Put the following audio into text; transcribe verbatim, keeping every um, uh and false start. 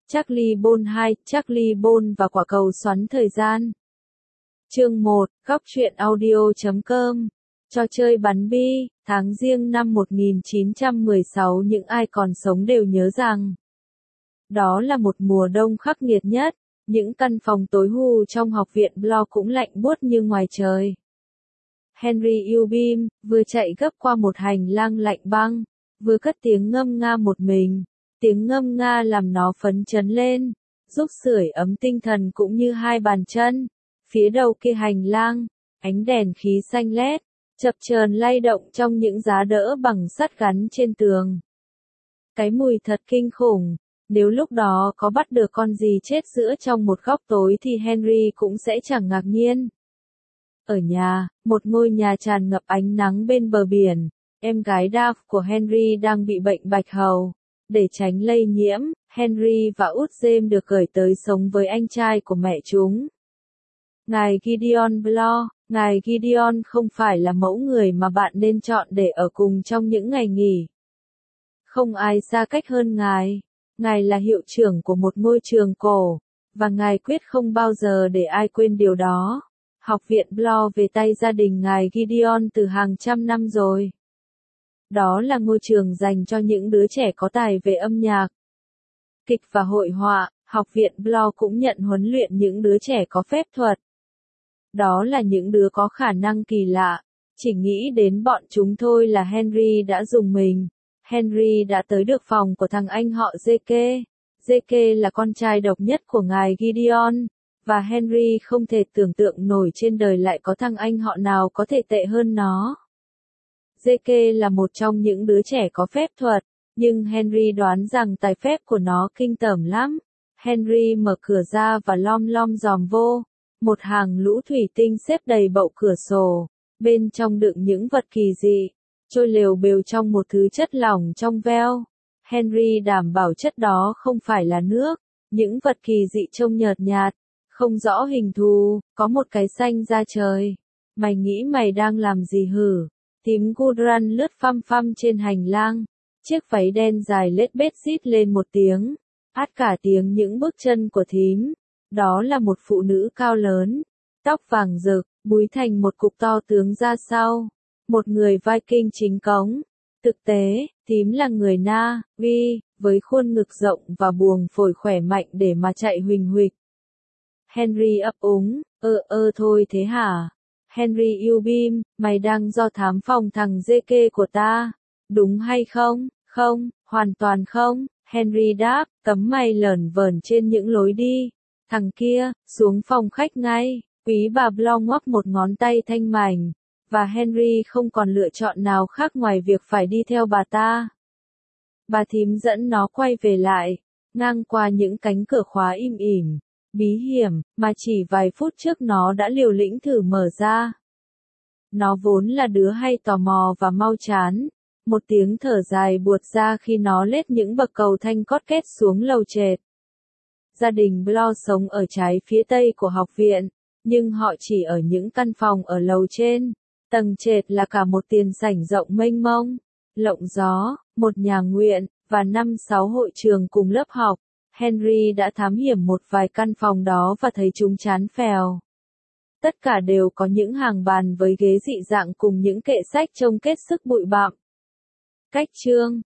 Charlie Bond hai, Charlie Bond và quả cầu xoắn thời gian. Chương một, góc truyện audio chấm com. Trò chơi bắn bi, tháng Giêng năm một nghìn chín trăm mười sáu, những ai còn sống đều nhớ rằng đó là một mùa đông khắc nghiệt nhất, những căn phòng tối hù trong học viện Blo cũng lạnh buốt như ngoài trời. Henry Ubim vừa chạy gấp qua một hành lang lạnh băng, vừa cất tiếng ngâm nga một mình. Tiếng ngâm nga làm nó phấn chấn lên, giúp sưởi ấm tinh thần cũng như hai bàn chân. Phía đầu kia hành lang, ánh đèn khí xanh lét, chập chờn lay động trong những giá đỡ bằng sắt gắn trên tường. Cái mùi thật kinh khủng, nếu lúc đó có bắt được con gì chết giữa trong một góc tối thì Henry cũng sẽ chẳng ngạc nhiên. Ở nhà, một ngôi nhà tràn ngập ánh nắng bên bờ biển, em gái Dav của Henry đang bị bệnh bạch hầu. Để tránh lây nhiễm, Henry và út James được gửi tới sống với anh trai của mẹ chúng. Ngài Gideon Blo, ngài Gideon không phải là mẫu người mà bạn nên chọn để ở cùng trong những ngày nghỉ. Không ai xa cách hơn ngài. Ngài là hiệu trưởng của một ngôi trường cổ, và ngài quyết không bao giờ để ai quên điều đó. Học viện Blo về tay gia đình ngài Gideon từ hàng trăm năm rồi. Đó là ngôi trường dành cho những đứa trẻ có tài về âm nhạc, kịch và hội họa. Học viện Blo cũng nhận huấn luyện những đứa trẻ có phép thuật. Đó là những đứa có khả năng kỳ lạ. Chỉ nghĩ đến bọn chúng thôi là Henry đã rùng mình. Henry đã tới được phòng của thằng anh họ Zeke. Zeke là con trai độc nhất của ngài Gideon, và Henry không thể tưởng tượng nổi trên đời lại có thằng anh họ nào có thể tệ hơn nó. Zeke là một trong những đứa trẻ có phép thuật, nhưng Henry đoán rằng tài phép của nó kinh tởm lắm. Henry mở cửa ra và lom lom dòm vô. Một hàng lũ thủy tinh xếp đầy bậu cửa sổ, bên trong đựng những vật kỳ dị, trôi lều bều trong một thứ chất lỏng trong veo. Henry đảm bảo chất đó không phải là nước. Những vật kỳ dị trông nhợt nhạt, không rõ hình thù, có một cái xanh da trời. Mày nghĩ mày đang làm gì hử? Thím Gudrun lướt phăm phăm trên hành lang, chiếc váy đen dài lết bết rít lên một tiếng, át cả tiếng những bước chân của thím. Đó là một phụ nữ cao lớn, tóc vàng rực, búi thành một cục to tướng ra sau, một người Viking chính cống. Thực tế, thím là người Na, Vi, với khuôn ngực rộng và buồng phổi khỏe mạnh để mà chạy huỳnh huỵch. Henry ấp úng, ơ ơ thôi thế hả? Henry Ubim, mày đang do thám phòng thằng Zeke của ta, đúng hay không? Không, hoàn toàn không, Henry đáp, cấm mày lởn vởn trên những lối đi. Thằng kia, xuống phòng khách ngay. Quý bà Blo ngoắc một ngón tay thanh mảnh, và Henry không còn lựa chọn nào khác ngoài việc phải đi theo bà ta. Bà thím dẫn nó quay về lại, ngang qua những cánh cửa khóa im ỉm, bí hiểm, mà chỉ vài phút trước nó đã liều lĩnh thử mở ra. Nó vốn là đứa hay tò mò và mau chán. Một tiếng thở dài buột ra khi nó lết những bậc cầu thanh cót két xuống lầu trệt. Gia đình Blo sống ở trái phía tây của học viện, nhưng họ chỉ ở những căn phòng ở lầu trên. Tầng trệt là cả một tiền sảnh rộng mênh mông, lộng gió, một nhà nguyện, và năm sáu hội trường cùng lớp học. Henry đã thám hiểm một vài căn phòng đó và thấy chúng chán phèo. Tất cả đều có những hàng bàn với ghế dị dạng cùng những kệ sách trông kết sức bụi bặm. Cách chương